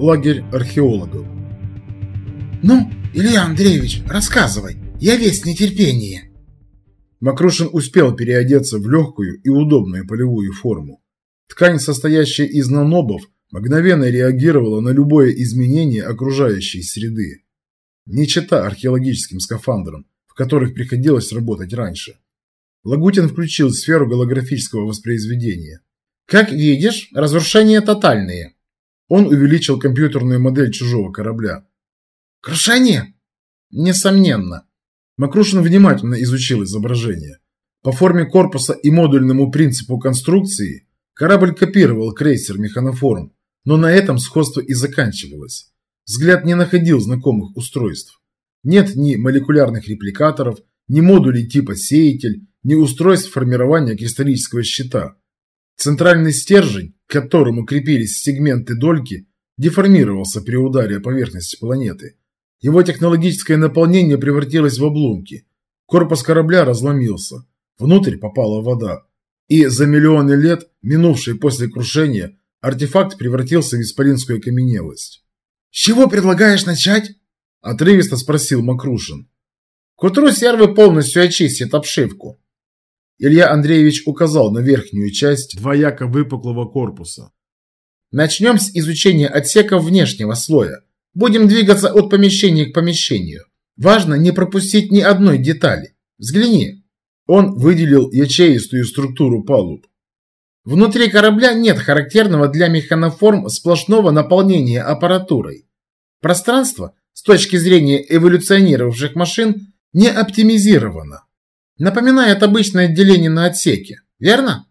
лагерь археологов. «Ну, Илья Андреевич, рассказывай, я весь нетерпение». Мокрушин успел переодеться в легкую и удобную полевую форму. Ткань, состоящая из нанобов, мгновенно реагировала на любое изменение окружающей среды. Не чета археологическим скафандрам, в которых приходилось работать раньше. Лагутин включил сферу голографического воспроизведения. «Как видишь, разрушения тотальные». Он увеличил компьютерную модель чужого корабля. «Крушение?» «Несомненно». Мокрушин внимательно изучил изображение. По форме корпуса и модульному принципу конструкции корабль копировал крейсер «Механоформ», но на этом сходство и заканчивалось. Взгляд не находил знакомых устройств. Нет ни молекулярных репликаторов, ни модулей типа «Сеятель», ни устройств формирования кристаллического щита. Центральный стержень, к которому крепились сегменты дольки, деформировался при ударе о поверхность планеты. Его технологическое наполнение превратилось в обломки. Корпус корабля разломился. Внутрь попала вода. И за миллионы лет, минувшие после крушения, артефакт превратился в исполинскую окаменелость. «С чего предлагаешь начать?» – отрывисто спросил Мокрушин. «К утру сервы полностью очистят обшивку». Илья Андреевич указал на верхнюю часть двояко выпуклого корпуса. «Начнем с изучения отсеков внешнего слоя. Будем двигаться от помещения к помещению. Важно не пропустить ни одной детали. Взгляни». Он выделил ячеистую структуру палуб. Внутри корабля нет характерного для механоформ сплошного наполнения аппаратурой. Пространство, с точки зрения эволюционировавших машин, не оптимизировано. Напоминает обычное деление на отсеки, верно?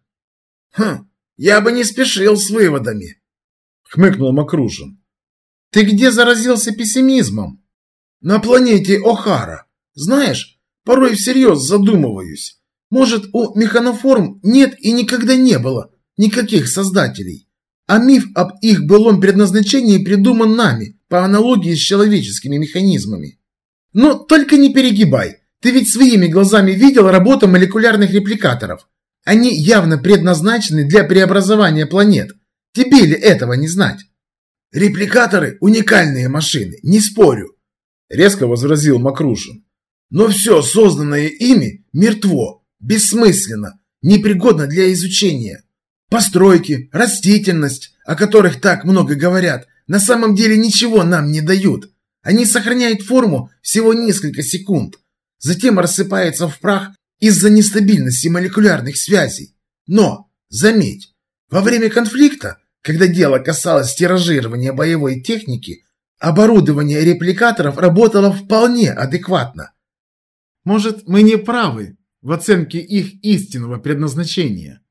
Я бы не спешил с выводами, хмыкнул Мокрушин. Ты где заразился пессимизмом? На планете Охара. Знаешь, порой всерьез задумываюсь. Может, у механоформ нет и никогда не было никаких создателей, а миф об их былом предназначении придуман нами по аналогии с человеческими механизмами. Но только не перегибай. Ты ведь своими глазами видел работу молекулярных репликаторов. Они явно предназначены для преобразования планет. Тебе ли этого не знать? Репликаторы – уникальные машины, не спорю, резко возразил Мокрушин. Но все, созданное ими, мертво, бессмысленно, непригодно для изучения. Постройки, растительность, о которых так много говорят, на самом деле ничего нам не дают. Они сохраняют форму всего несколько секунд, затем рассыпаются в прах из-за нестабильности молекулярных связей. Но, заметь, во время конфликта, когда дело касалось тиражирования боевой техники, оборудование репликаторов работало вполне адекватно. Может, мы не правы в оценке их истинного предназначения?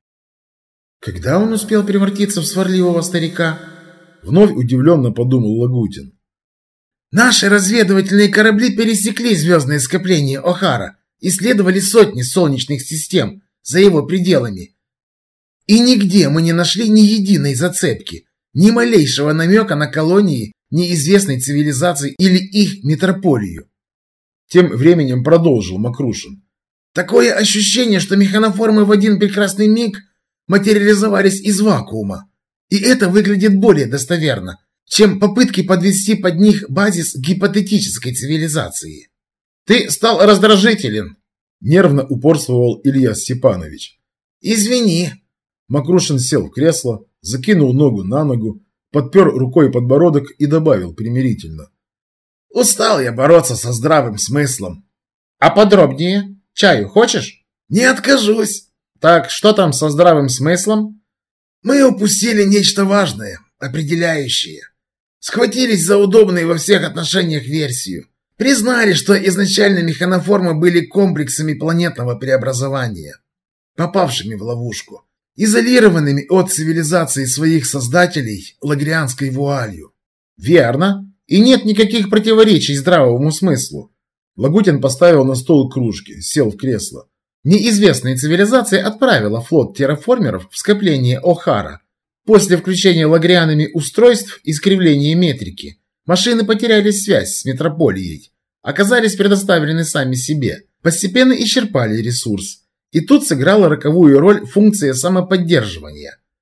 Когда он успел превратиться в сварливого старика? Вновь удивленно подумал Лагутин. Наши разведывательные корабли пересекли звездное скопление Охара, исследовали сотни солнечных систем за его пределами. И нигде мы не нашли ни единой зацепки, ни малейшего намека на колонии неизвестной цивилизации или их метрополию. Тем временем продолжил Мокрушин. Такое ощущение, что механоформы в один прекрасный миг материализовались из вакуума. И это выглядит более достоверно, чем попытки подвести под них базис гипотетической цивилизации. Ты стал раздражителен, нервно упорствовал Илья Степанович. Извини. Мокрушин сел в кресло, закинул ногу на ногу, подпер рукой подбородок и добавил примирительно. Устал я бороться со здравым смыслом. А подробнее? Чаю хочешь? Не откажусь. Так, что там со здравым смыслом? Мы упустили нечто важное, определяющее. Схватились за удобную во всех отношениях версию. Признали, что изначально механоформы были комплексами планетного преобразования, попавшими в ловушку, изолированными от цивилизации своих создателей лагрианской вуалью. Верно. И нет никаких противоречий здравому смыслу. Лагутин поставил на стол кружки, сел в кресло. Неизвестная цивилизация отправила флот терраформеров в скопление Охара. После включения лагрианами устройств искривления метрики, машины потеряли связь с метрополией, оказались предоставлены сами себе, постепенно исчерпали ресурс. И тут сыграла роковую роль функция самоподдерживания.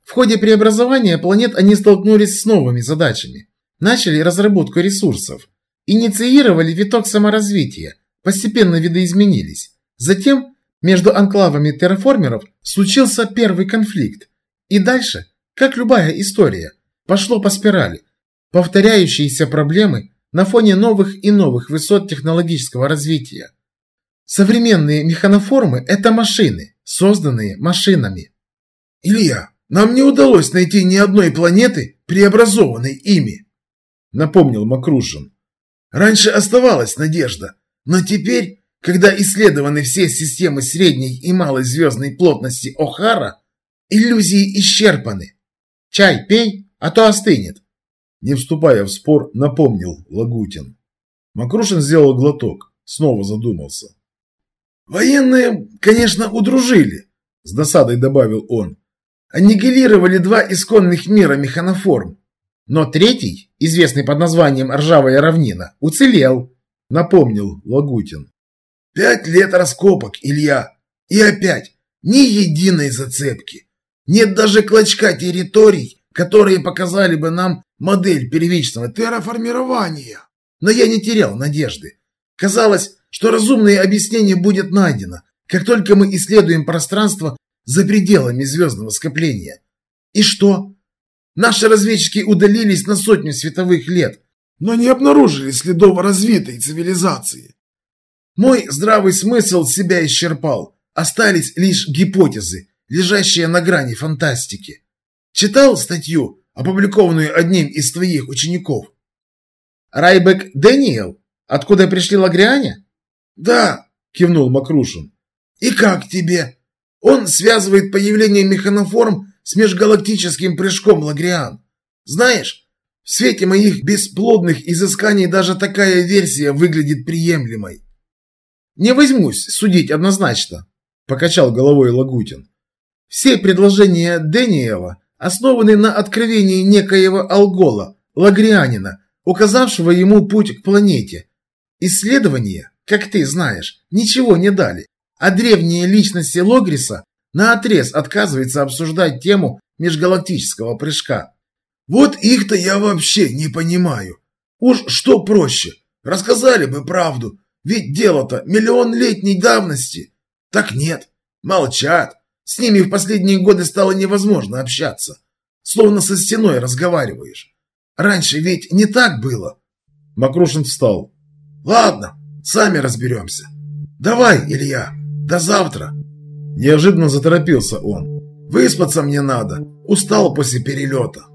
В ходе преобразования планет они столкнулись с новыми задачами. Начали разработку ресурсов. Инициировали виток саморазвития. Постепенно видоизменились. Затем между анклавами терраформеров случился первый конфликт. И дальше, как любая история, пошло по спирали. Повторяющиеся проблемы на фоне новых и новых высот технологического развития. Современные механоформы – это машины, созданные машинами. Илья, нам не удалось найти ни одной планеты, преобразованной ими, напомнил Макрушин. Раньше оставалась надежда, но теперь, когда исследованы все системы средней и малой звездной плотности О'Хара, иллюзии исчерпаны. Чай пей, а то остынет. Не вступая в спор, напомнил Лагутин. Макрушин сделал глоток, снова задумался. Военные, конечно, удружили, с досадой добавил он. Аннигилировали 2 исконных мира механоформ. Но третий, известный под названием «Ржавая равнина», уцелел, напомнил Лагутин. 5 лет раскопок, Илья. И опять ни единой зацепки. Нет даже клочка территорий, которые показали бы нам модель первичного терраформирования. Но я не терял надежды. Казалось, что разумное объяснение будет найдено, как только мы исследуем пространство за пределами звездного скопления. И что? Наши разведчики удалились на 100 световых лет, но не обнаружили следов развитой цивилизации. Мой здравый смысл себя исчерпал. Остались лишь гипотезы, лежащие на грани фантастики. Читал статью, опубликованную одним из твоих учеников? Райбек Дэниел? Откуда пришли лагриане? Да, кивнул Макрушин. И как тебе? Он связывает появление механоформ с межгалактическим прыжком лагриан. Знаешь, в свете моих бесплодных изысканий даже такая версия выглядит приемлемой. Не возьмусь судить однозначно, покачал головой Лагутин. Все предложения Дэниела основаны на откровении некоего алгола, лагрианина, указавшего ему путь к планете. Исследования, как ты знаешь, ничего не дали, а древние личности Логриса наотрез отказываются обсуждать тему межгалактического прыжка. Вот их-то я вообще не понимаю. Уж что проще, рассказали бы правду, ведь дело-то миллионлетней давности. Так нет, молчат. С ними в последние годы стало невозможно общаться. Словно со стеной разговариваешь. Раньше ведь не так было. Макрушин встал. Ладно, сами разберемся. Давай, Илья, до завтра. Неожиданно заторопился он. Выспаться мне надо. Устал после перелета.